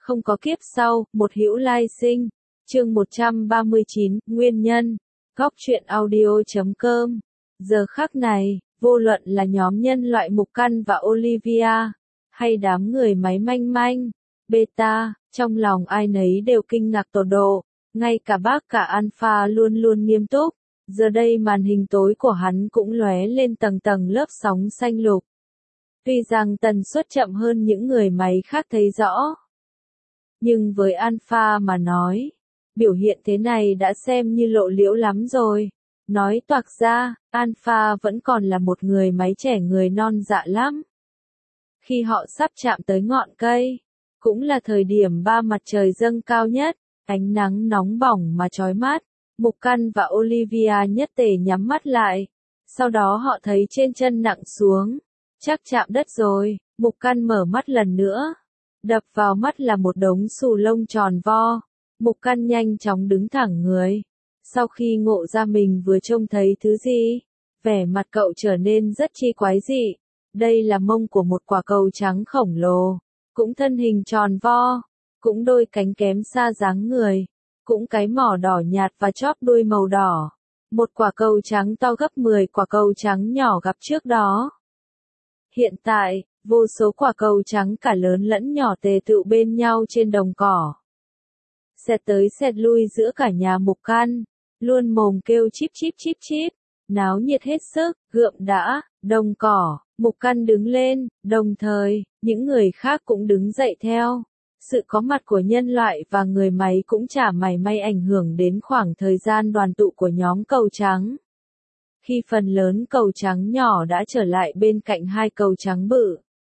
không có kiếp sau, một hữu lai sinh. Chương 139, Nguyên nhân. Góc truyện audio.com. Giờ khắc này, vô luận là nhóm nhân loại Mục Căn và Olivia, hay đám người máy manh manh, beta, trong lòng ai nấy đều kinh ngạc tột độ, ngay cả bác cả Alpha luôn luôn nghiêm túc, giờ đây màn hình tối của hắn cũng lóe lên tầng tầng lớp sóng xanh lục. Tuy rằng tần suất chậm hơn những người máy khác thấy rõ, nhưng với Alpha mà nói, biểu hiện thế này đã xem như lộ liễu lắm rồi. Nói toạc ra, Alpha vẫn còn là một người máy trẻ người non dạ lắm. Khi họ sắp chạm tới ngọn cây, cũng là thời điểm ba mặt trời dâng cao nhất, ánh nắng nóng bỏng mà chói mắt, Mục Căn và Olivia nhất tề nhắm mắt lại. Sau đó họ thấy trên chân nặng xuống, chắc chạm đất rồi, Mục Căn mở mắt lần nữa. Đập vào mắt là một đống xù lông tròn vo, Mục Căn nhanh chóng đứng thẳng người. Sau khi ngộ ra mình vừa trông thấy thứ gì, vẻ mặt cậu trở nên rất chi quái dị. Đây là mông của một quả cầu trắng khổng lồ, cũng thân hình tròn vo, cũng đôi cánh kém xa dáng người, cũng cái mỏ đỏ nhạt và chóp đuôi màu đỏ. Một quả cầu trắng to gấp 10 quả cầu trắng nhỏ gặp trước đó. Hiện tại, vô số quả cầu trắng cả lớn lẫn nhỏ tề tựu bên nhau trên đồng cỏ. Xẹt tới xẹt lui giữa cả nhà Mục Căn, luôn mồm kêu chíp chíp chíp chíp, náo nhiệt hết sức, gượm đã, đồng cỏ, Mục Căn đứng lên, đồng thời, những người khác cũng đứng dậy theo. Sự có mặt của nhân loại và người máy cũng chả mảy may ảnh hưởng đến khoảng thời gian đoàn tụ của nhóm cầu trắng. Khi phần lớn cầu trắng nhỏ đã trở lại bên cạnh hai cầu trắng bự,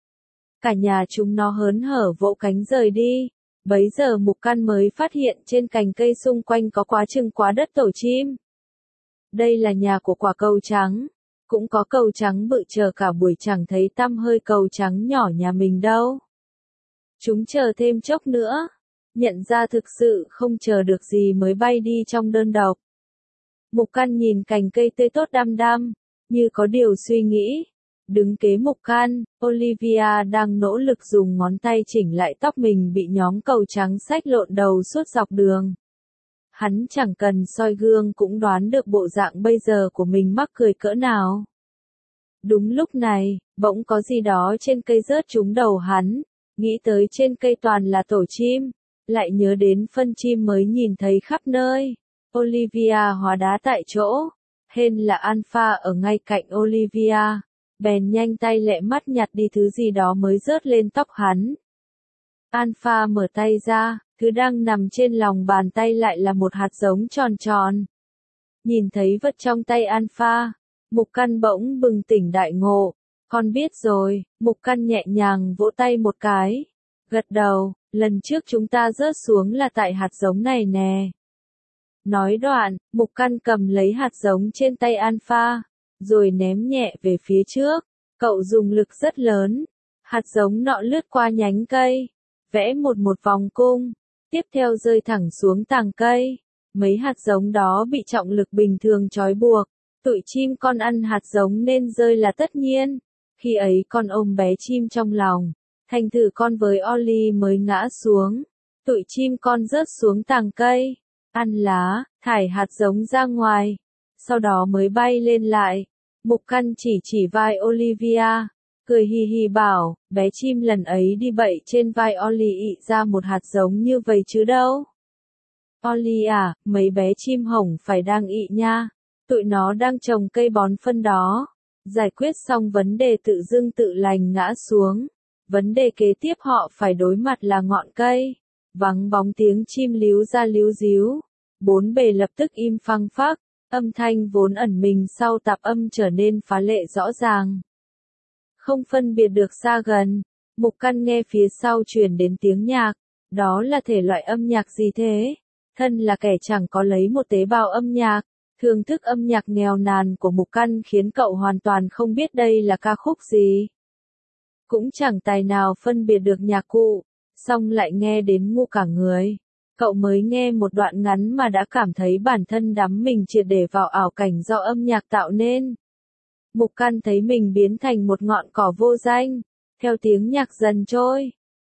cả nhà chúng nó hớn hở vỗ cánh rời đi. Bấy giờ Mục Căn mới phát hiện trên cành cây xung quanh có quá chừng quá đất tổ chim. Đây là nhà của quả cầu trắng, cũng có cầu trắng bự chờ cả buổi chẳng thấy tăm hơi cầu trắng nhỏ nhà mình đâu. Chúng chờ thêm chốc nữa, nhận ra thực sự không chờ được gì mới bay đi trong đơn độc. Mục Căn nhìn cành cây tươi tốt đăm đăm, như có điều suy nghĩ. Đứng kế Mục Căn, Olivia đang nỗ lực dùng ngón tay chỉnh lại tóc mình bị nhóm cầu trắng xách lộn đầu suốt dọc đường. Hắn chẳng cần soi gương cũng đoán được bộ dạng bây giờ của mình mắc cười cỡ nào. Đúng lúc này, bỗng có gì đó trên cây rớt trúng đầu hắn, nghĩ tới trên cây toàn là tổ chim, lại nhớ đến phân chim mới nhìn thấy khắp nơi. Olivia hóa đá tại chỗ, hên là Alpha ở ngay cạnh Olivia, bèn nhanh tay lẹ mắt nhặt đi thứ gì đó mới rớt lên tóc hắn. Alpha mở tay ra, thứ đang nằm trên lòng bàn tay lại là một hạt giống tròn tròn. Nhìn thấy vật trong tay Alpha, Mục Căn bỗng bừng tỉnh đại ngộ. Con biết rồi, Mục Căn nhẹ nhàng vỗ tay một cái, gật đầu, lần trước chúng ta rớt xuống là tại hạt giống này nè. Nói đoạn, Mục Căn cầm lấy hạt giống trên tay Alpha, rồi ném nhẹ về phía trước. Cậu dùng lực rất lớn, hạt giống nọ lướt qua nhánh cây, vẽ một vòng cung, tiếp theo rơi thẳng xuống tàng cây. Mấy hạt giống đó bị trọng lực bình thường trói buộc, tụi chim con ăn hạt giống nên rơi là tất nhiên. Khi ấy con ôm bé chim trong lòng, thành thử con với Ollie mới ngã xuống. Tụi chim con rớt xuống tàng cây, ăn lá, thải hạt giống ra ngoài, sau đó mới bay lên lại. Mục Căn chỉ vai Olivia, cười hì hì bảo, bé chim lần ấy đi bậy trên vai Ollie ị ra một hạt giống như vậy chứ đâu. Ollie à, mấy bé chim hồng phải đang ị nha, tụi nó đang trồng cây bón phân đó. Giải quyết xong vấn đề tự dưng tự lành ngã xuống, vấn đề kế tiếp họ phải đối mặt là ngọn cây. Vắng bóng tiếng chim líu ra líu díu, bốn bề lập tức im phăng phắc, âm thanh vốn ẩn mình sau tạp âm trở nên phá lệ rõ ràng. Không phân biệt được xa gần, Mục Căn nghe phía sau truyền đến tiếng nhạc, đó là thể loại âm nhạc gì thế? Thân là kẻ chẳng có lấy một tế bào âm nhạc, thưởng thức âm nhạc nghèo nàn của Mục Căn khiến cậu hoàn toàn không biết đây là ca khúc gì. Cũng chẳng tài nào phân biệt được nhạc cụ, xong lại nghe đến ngu cả người. Cậu mới nghe một đoạn ngắn mà đã cảm thấy bản thân đắm mình triệt để vào ảo cảnh do âm nhạc tạo nên. Mục Căn thấy mình biến thành một ngọn cỏ vô danh, theo tiếng nhạc dần trôi.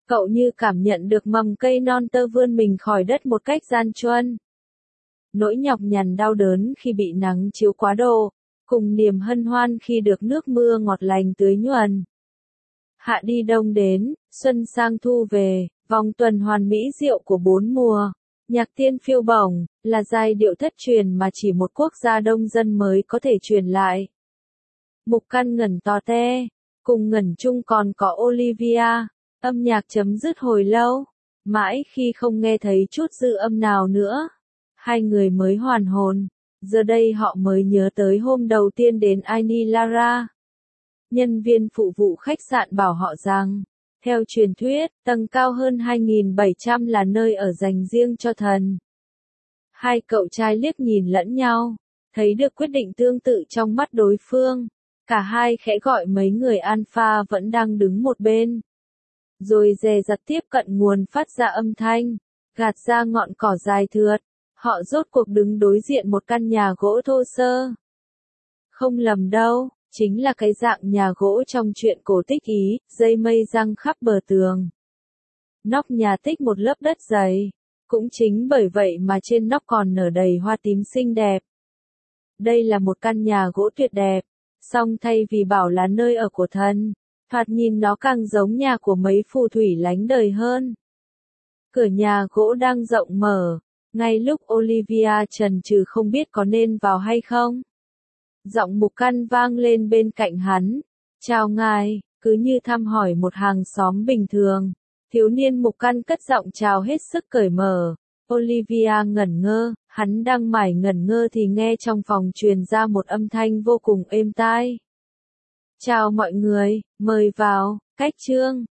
Cậu như cảm nhận được mầm cây non tơ vươn mình khỏi đất một cách gian truân. Nỗi nhọc nhằn đau đớn khi bị nắng chiếu quá độ, cùng niềm hân hoan khi được nước mưa ngọt lành tưới nhuần. Hạ đi đông đến, xuân sang thu về, vòng tuần hoàn mỹ diệu của bốn mùa. Nhạc tiên phiêu bổng, là giai điệu thất truyền mà chỉ một quốc gia đông dân mới có thể truyền lại. Mục Căn ngẩn to te, cùng ngẩn chung còn có Olivia. Âm nhạc chấm dứt hồi lâu, mãi khi không nghe thấy chút dư âm nào nữa. Hai người mới hoàn hồn, giờ đây họ mới nhớ tới hôm đầu tiên đến Inilara. Nhân viên phục vụ khách sạn bảo họ rằng, theo truyền thuyết, tầng cao hơn 2.700 là nơi ở dành riêng cho thần. Hai cậu trai liếc nhìn lẫn nhau, thấy được quyết định tương tự trong mắt đối phương. Cả hai khẽ gọi mấy người alpha vẫn đang đứng một bên. Rồi dè dặt tiếp cận nguồn phát ra âm thanh, gạt ra ngọn cỏ dài thượt. Họ rốt cuộc đứng đối diện một căn nhà gỗ thô sơ. Không lầm đâu, chính là cái dạng nhà gỗ trong truyện cổ tích Ý, dây mây giăng khắp bờ tường. Nóc nhà tích một lớp đất dày, cũng chính bởi vậy mà trên nóc còn nở đầy hoa tím xinh đẹp. Đây là một căn nhà gỗ tuyệt đẹp, song thay vì bảo là nơi ở của thần, thoạt nhìn nó càng giống nhà của mấy phù thủy lánh đời hơn. Cửa nhà gỗ đang rộng mở, ngay lúc Olivia chần chừ không biết có nên vào hay không. Giọng Mục Căn vang lên bên cạnh hắn. Chào ngài, cứ như thăm hỏi một hàng xóm bình thường. Thiếu niên Mục Căn cất giọng chào hết sức cởi mở. Olivia ngẩn ngơ, hắn đang mải ngẩn ngơ thì nghe trong phòng truyền ra một âm thanh vô cùng êm tai. Chào mọi người, mời vào, cách chương.